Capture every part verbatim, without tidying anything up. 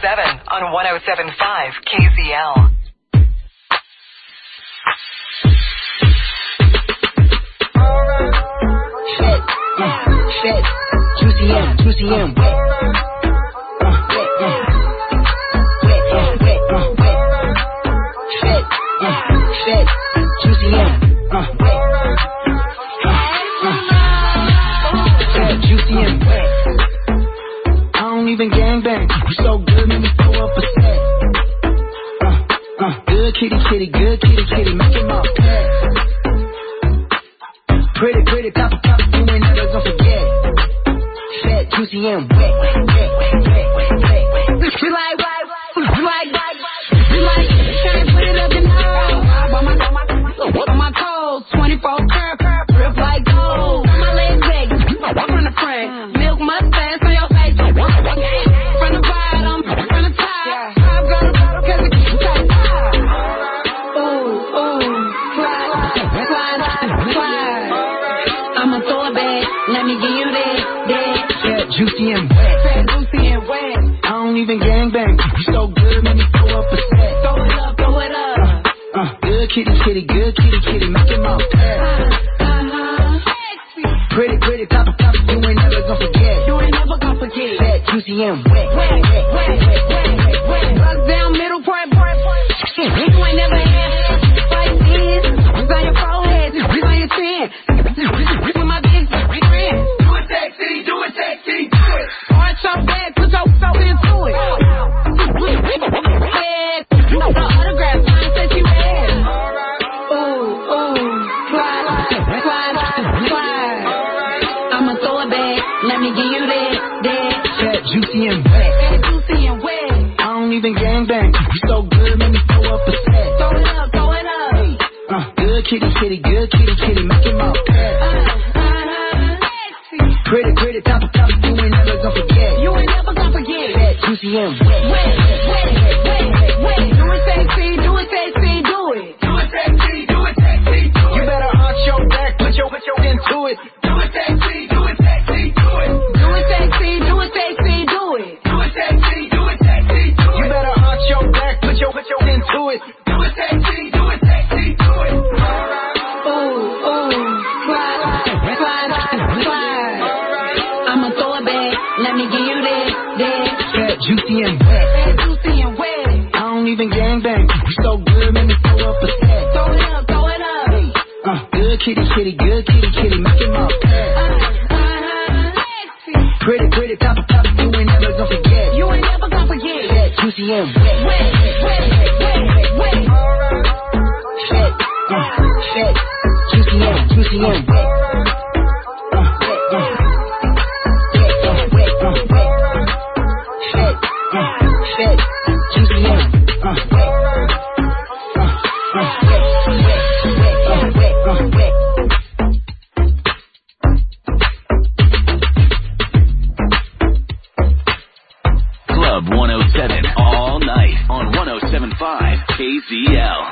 seven on one oh seven point five K Z L. Shit, uh, shit, Juicy M, Juicy M, wet, uh, wet, uh, wet, uh, wet, uh, wet, shit, uh, shit, Juicy M, uh, wet, uh, uh, shit, Juicy M, wet. I don't even gangbang, you so good, make me throw up a set. Uh, uh, good kitty, kitty, good kitty, kitty, make him all pet. Pretty, pretty, top of top, you ain't never gonna forget. Fat, juicy, and wet, wet, wet, wet, wet, wet, wet. We like, we like, we like, we like, can't put it up in the air. On my, on my, on my toes, twenty-four curve, curve, grip like gold. On my legs, back, from the front, milk mustache on your face. From the bottom, from the top, top girl, cause it keeps tight. Ooh, ooh, slide, slide, slide. I'ma throw it back, let me give you that, that. Fat, juicy, and wet. Fat, juicy, and wet. I don't even gangbang, you so good, make me throw up a set. Throw it up, throw it up. Uh, uh, good kitty, kitty, good kitty, kitty, make him all pet. Uh, uh-huh. Pretty, pretty, top of top, you ain't never gonna forget. You ain't never gonna forget. Fat, juicy, and wet. Wet, wet, wet, wet, wet, wet. Bust down, middle part, part, part. You ain't never had like this. It's on your forehead, it's on your chin. With my big friend. Do it sexy, do it sexy, do it. Arch your back, put your soul into it. Head, the autograph sign says you had. Ooh, ooh, slide, slide, slide. I'ma throw it back, let me give you that, that. Fat, juicy, and wet. Fat, juicy, and wet. I don't even gangbang, you so good, make me throw up a set. Throw it up, throw it up. Hey, uh, good kitty, kitty, good kitty, kitty, make him all pet. Pretty, pretty, top of top, you ain't never gonna forget. You ain't never gonna forget. Fat, juicy, and wet. Wet, wet, wet, wet, wet. Do it sexy, do it sexy, do it. Do it sexy, do it sexy, do it. You better arch your back, put your, put your into it. Do it sexy, do it sexy, do it. Do it sexy, do it sexy, do it. Do it sexy, do it sexy, do it. You better arch your back, put your, put your into it. Do it sexy, do it sexy, do it. Ooh, ooh, slide, slide, slide. I'ma throw it back, let me give you that, that. Fat, juicy, and wet. Fat, juicy, and wet. I don't even gangbang, you so good, make me throw up a set. Throw it up, throw it up. Hey, uh, good kitty, kitty, good kitty, kitty, make him all pet. Uh, uh-huh. Pretty, pretty, top of top, you ain't never gonna forget. You ain't never gonna forget. Fat, juicy, and wet. Wet, wet, wet, wet, wet. Fat, uh, fat, juicy, and, juicy, and wet. Club one oh seven all night on one oh seven point five K Z L.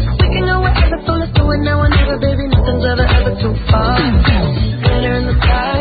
Baby, nothing's ever, ever too far. Glitter in the sky.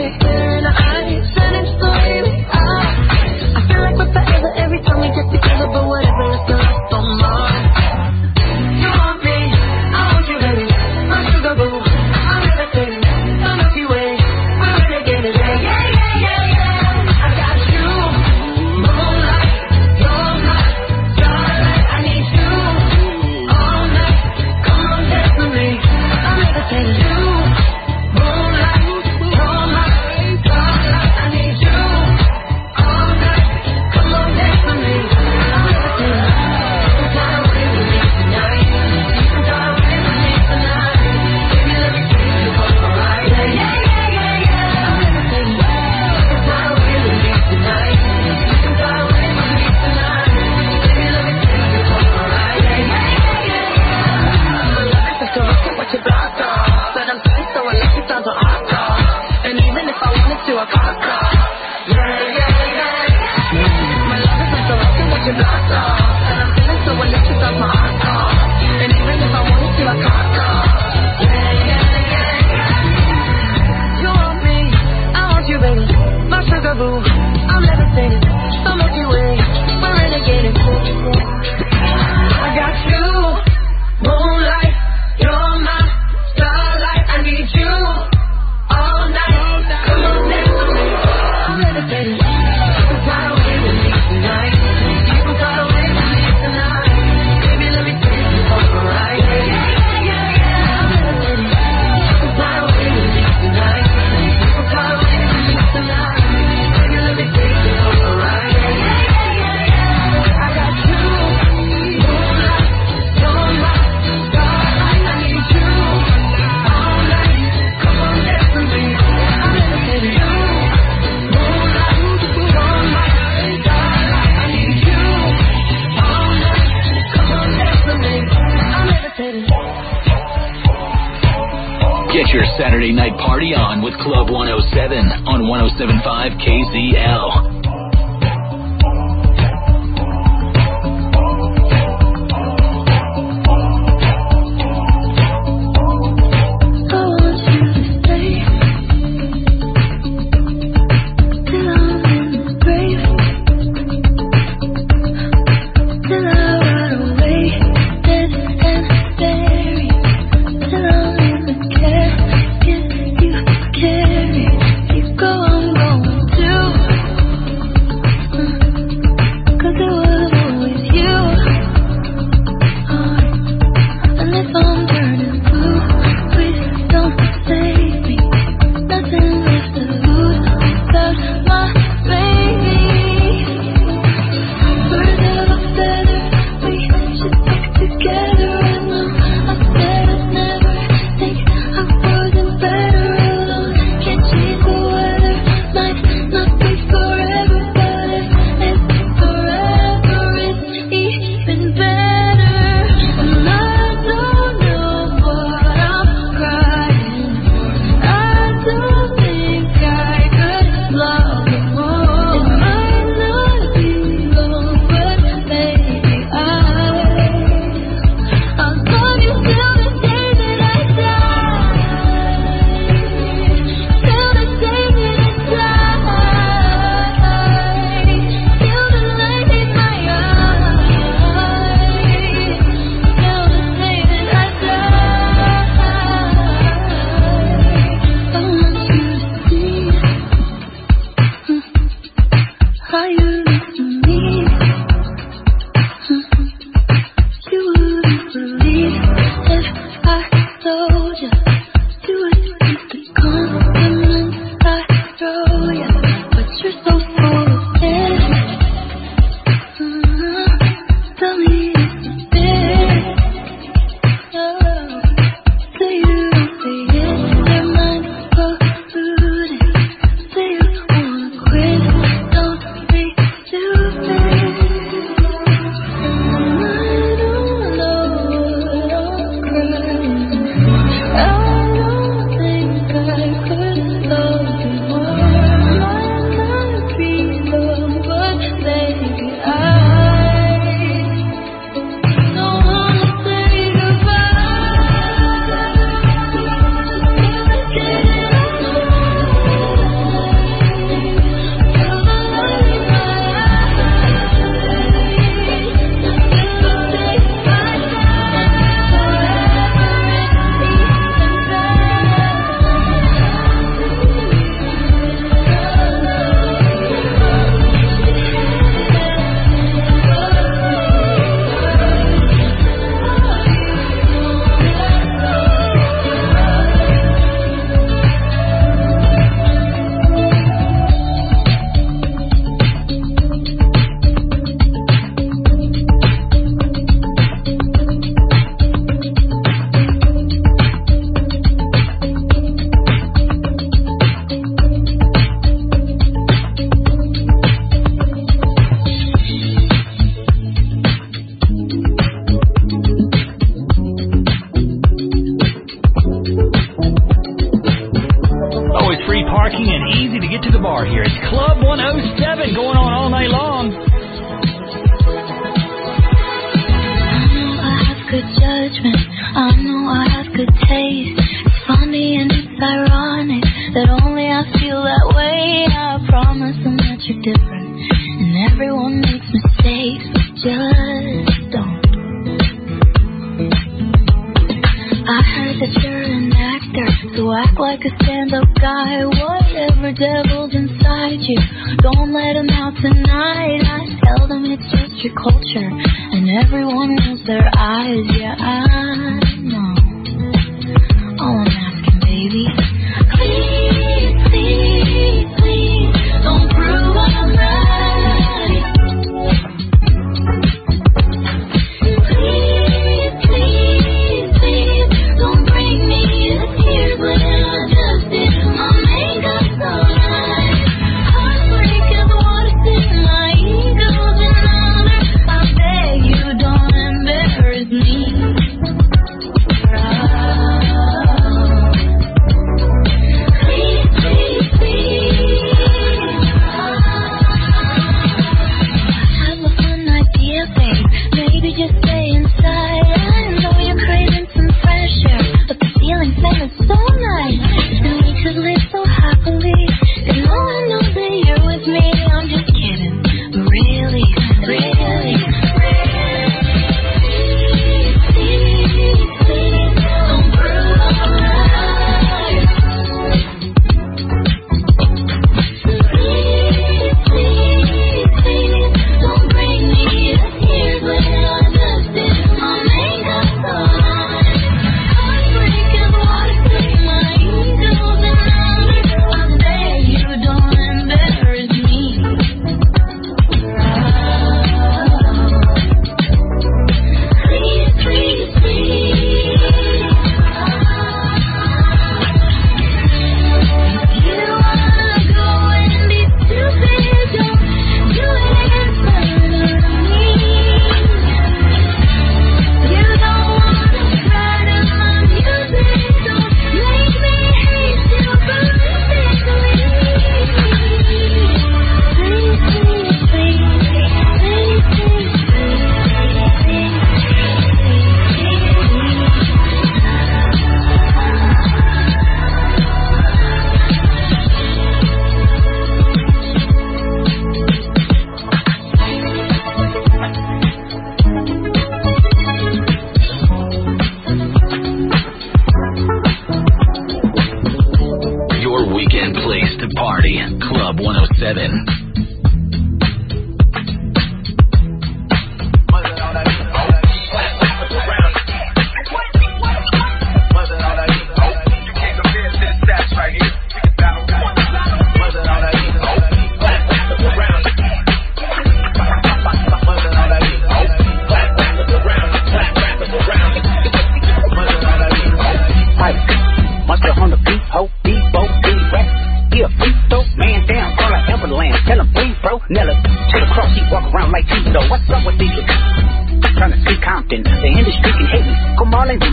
Get your Saturday night party on with Club one oh seven on one oh seven point five K Z L.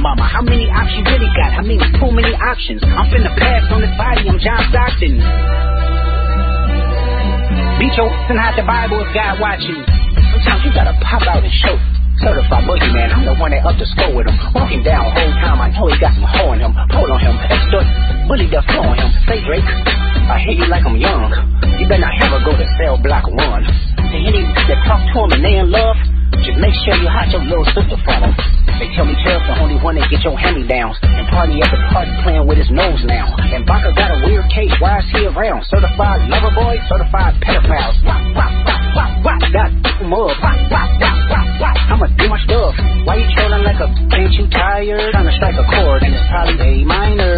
mama. How many options you really got? I mean, too many options. I'm finna pass on this body, I'm John Stockton. Beat your ass and hide the Bible if God watching. Sometimes you gotta pop out and show. Certified boogeyman, I'm the one that up the score with him. Walking down whole time, I know he got some hoe in him. Pull on him, extort, bully the flow on him. Say Drake, I hear you like I'm young. You better not ever go to cell block one. To any that talk to him and they in love, just make sure you hide your little sister from him. They tell me Chubb's the only one that get your hand-me-downs. And party at the party playing with his nose now. And Baca got a weird case, why is he around? Certified lover boy, certified pedophiles. Wop, wop, wop, wop, wop, got mud. Wop, wop, wop, wop, wop, I'ma do my stuff. Why you trolling like a, ain't you tired? Trying to strike a chord and it's probably A minor.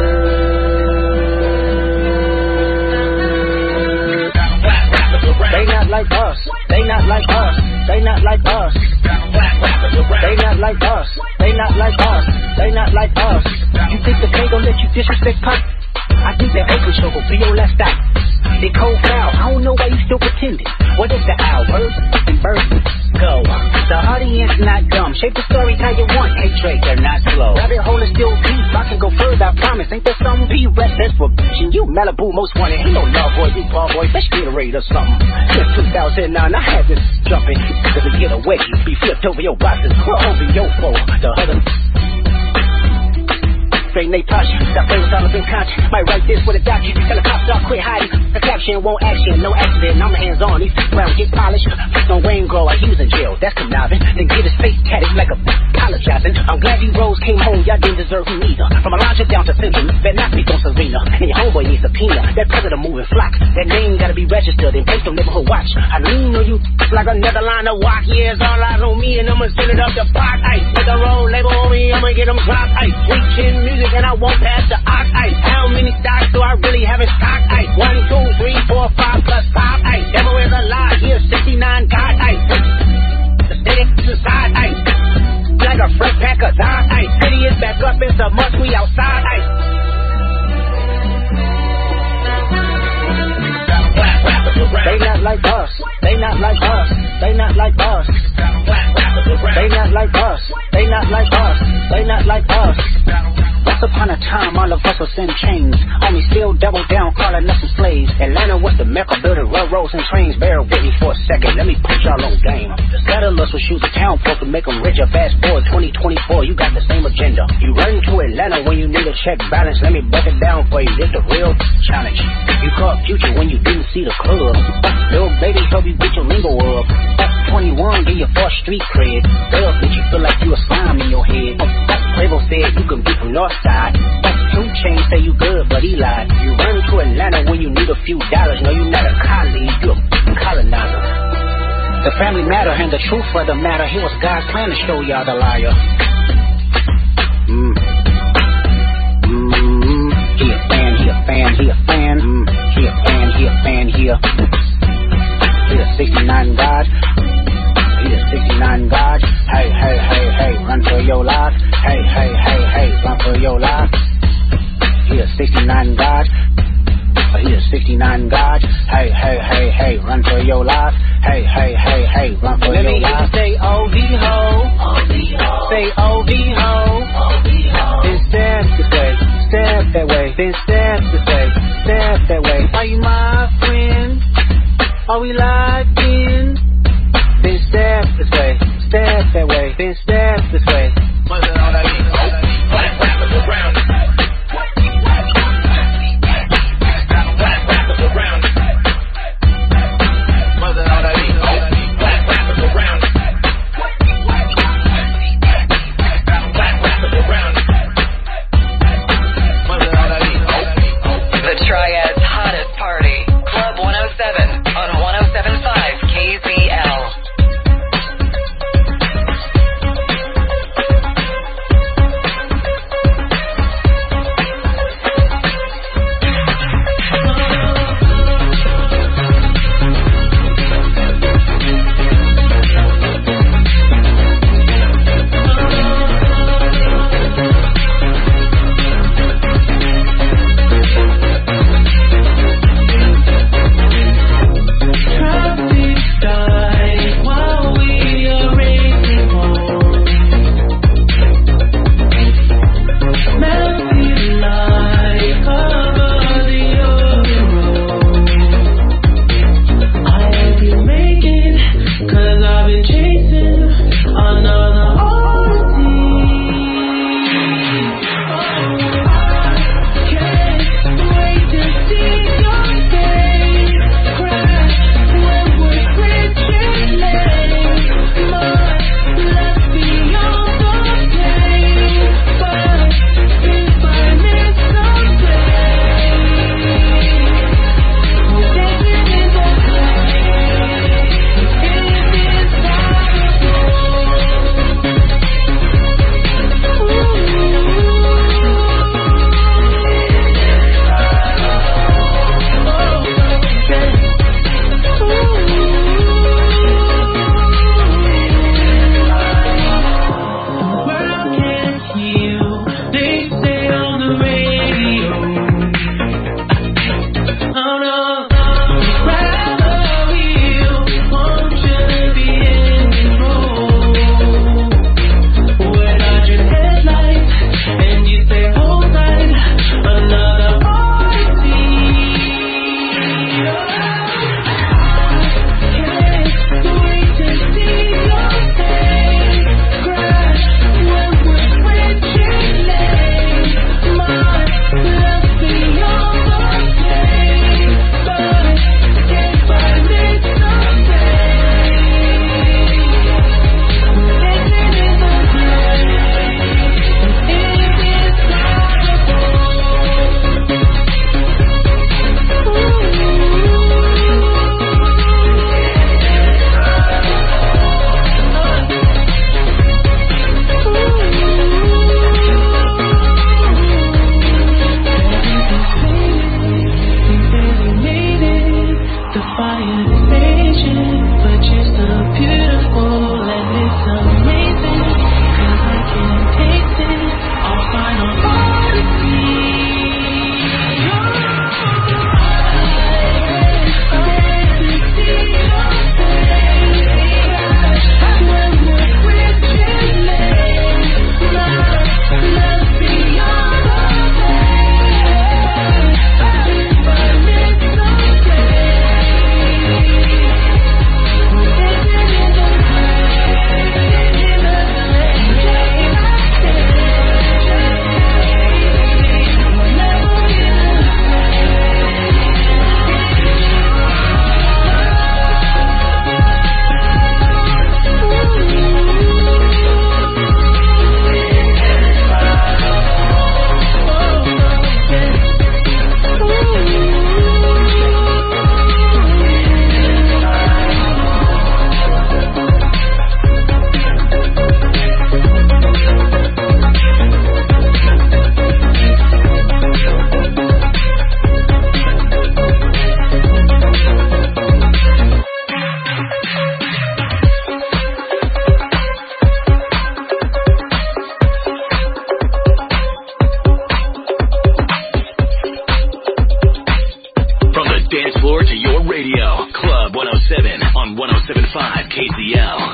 They not like us, they not like us, they not like us. They not like us, they not like us, they not like us. You think the K gon' let you disrespect Pop? I think that open show will be your last stop. They cold foul, I don't know why you still pretending. What is the owl? Bird and bird go. The audience not dumb, shape the story how you want. Hey Drake, they're not slow. Rabbit hole is still deep, I can go further, I promise. Ain't there some P-Rest that's for bitchin'? You Malibu most wanted, ain't no love boy, you ball boy. Let's get a raid or something. Since two thousand nine, I had this jumping. Cause to get away, be flipped over your boxes. We're over your foe, the other. Straight Nate Tosh, that play was all up in conscience. Might write this with a document. Tell the cops y'all quit hiding. The caption won't action, no accident. I'm hands on. These rounds get polished. Please don't Wayne grow like he was in jail. That's conniving. Then get his face tatted like a apologizing. I'm glad he rose came home. Y'all didn't deserve him either. From Alondra down to Central, better not speak on Serena. And your homeboy needs a peanut. That president moving flock. That name gotta be registered and placed on neighborhood watch. I lean on you like another line of walk. Yeah, it's all eyes on me and I'ma send it up the pot. Ice, with the roll label on me, I'ma get them dropped. Ice, sweet chin music. And I won't pass the ox ice. How many stocks do I really have in stock ice? One, two, three, four, five plus five ice. Devil is a lie, here's sixty-nine God ice. The state is side ice. Like a fresh pack of Zod ice. City is back up, it's a must, we outside ice. They not like us, they not like us, they not like us. They not like us, they not like us, they not like us. Once upon a time, all of us was in chains. Only still double down, calling us some slaves. Atlanta was the mecca, building railroads and trains. Bear with me for a second, let me put y'all on game. Settle us with shoes of town folk to make them richer. Fast forward twenty twenty-four, you got the same agenda. You run to Atlanta when you need a check balance. Let me break it down for you, it's the real challenge. You caught Future when you didn't see the club. Little baby help you get your lingo up. twenty-one, get your first street cred. Girls make you feel like you a slime in your head. Quavo said you can be from Northside. Two Chainz say you good, but he lied. You run to Atlanta when you need a few dollars. No, you're not a colleague, you're a colonizer. The family matter and the truth for the matter. Here was God's plan to show y'all the liar. Mm. Mm. He a fan, he a fan, he a fan. Mm. He a fan, he a fan, he a. He a sixty-nine God. He a sixty-nine God. Hey, hey, hey, hey, run for your life. Hey, hey, hey, hey, run for your life. He a sixty-nine God. He a sixty-nine God. Hey, hey, hey, hey, run for your life. Hey, hey, hey, hey, run for Let your life. Let me say O V ho. Say O V ho. Then step this way, step that way. Then step this way, step that way. Are you my friend? Are we locked in? Then step this way, step that way. Then step this way. What's it all that mean? Black rappers around. Black rappers around. What's it all that mean? Black rappers around. Black rappers around. What's it all that mean? The Triad's hottest party, Club one oh seven on one oh seven. radio. Club one oh seven on one oh seven point five K Z L.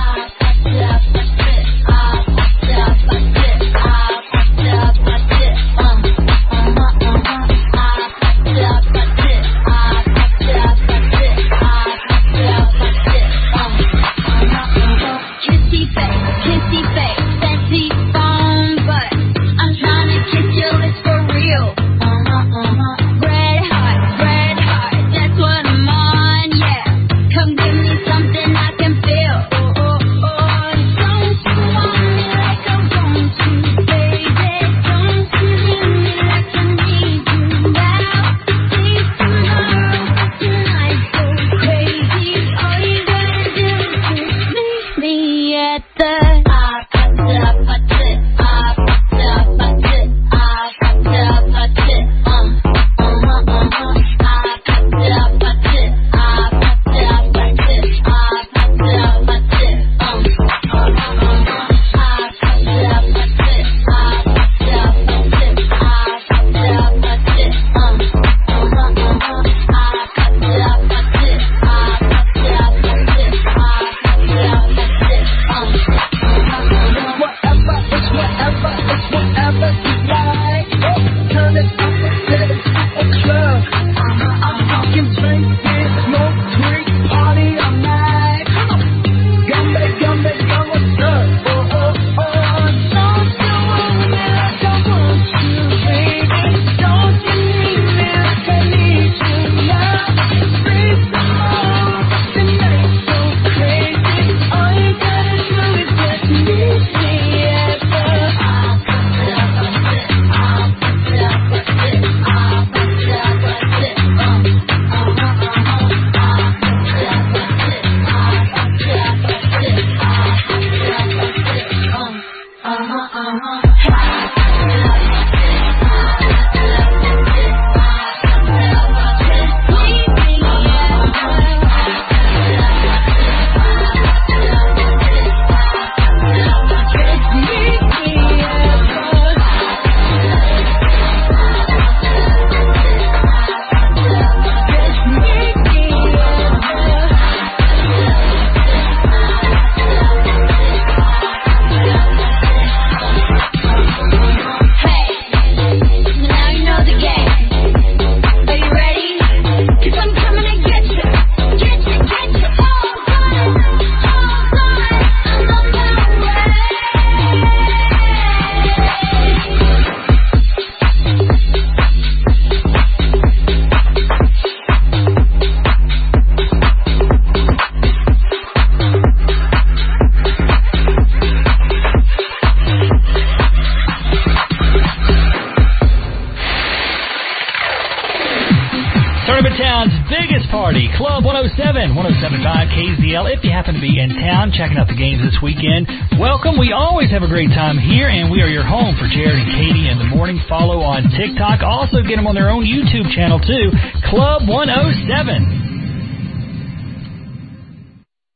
Club one oh seven, one oh seven point five K Z L. If you happen to be in town checking out the games this weekend, welcome. We always have a great time here, and we are your home for Jared and Katie in the morning. Follow on TikTok. Also get them on their own YouTube channel, too, Club one oh seven.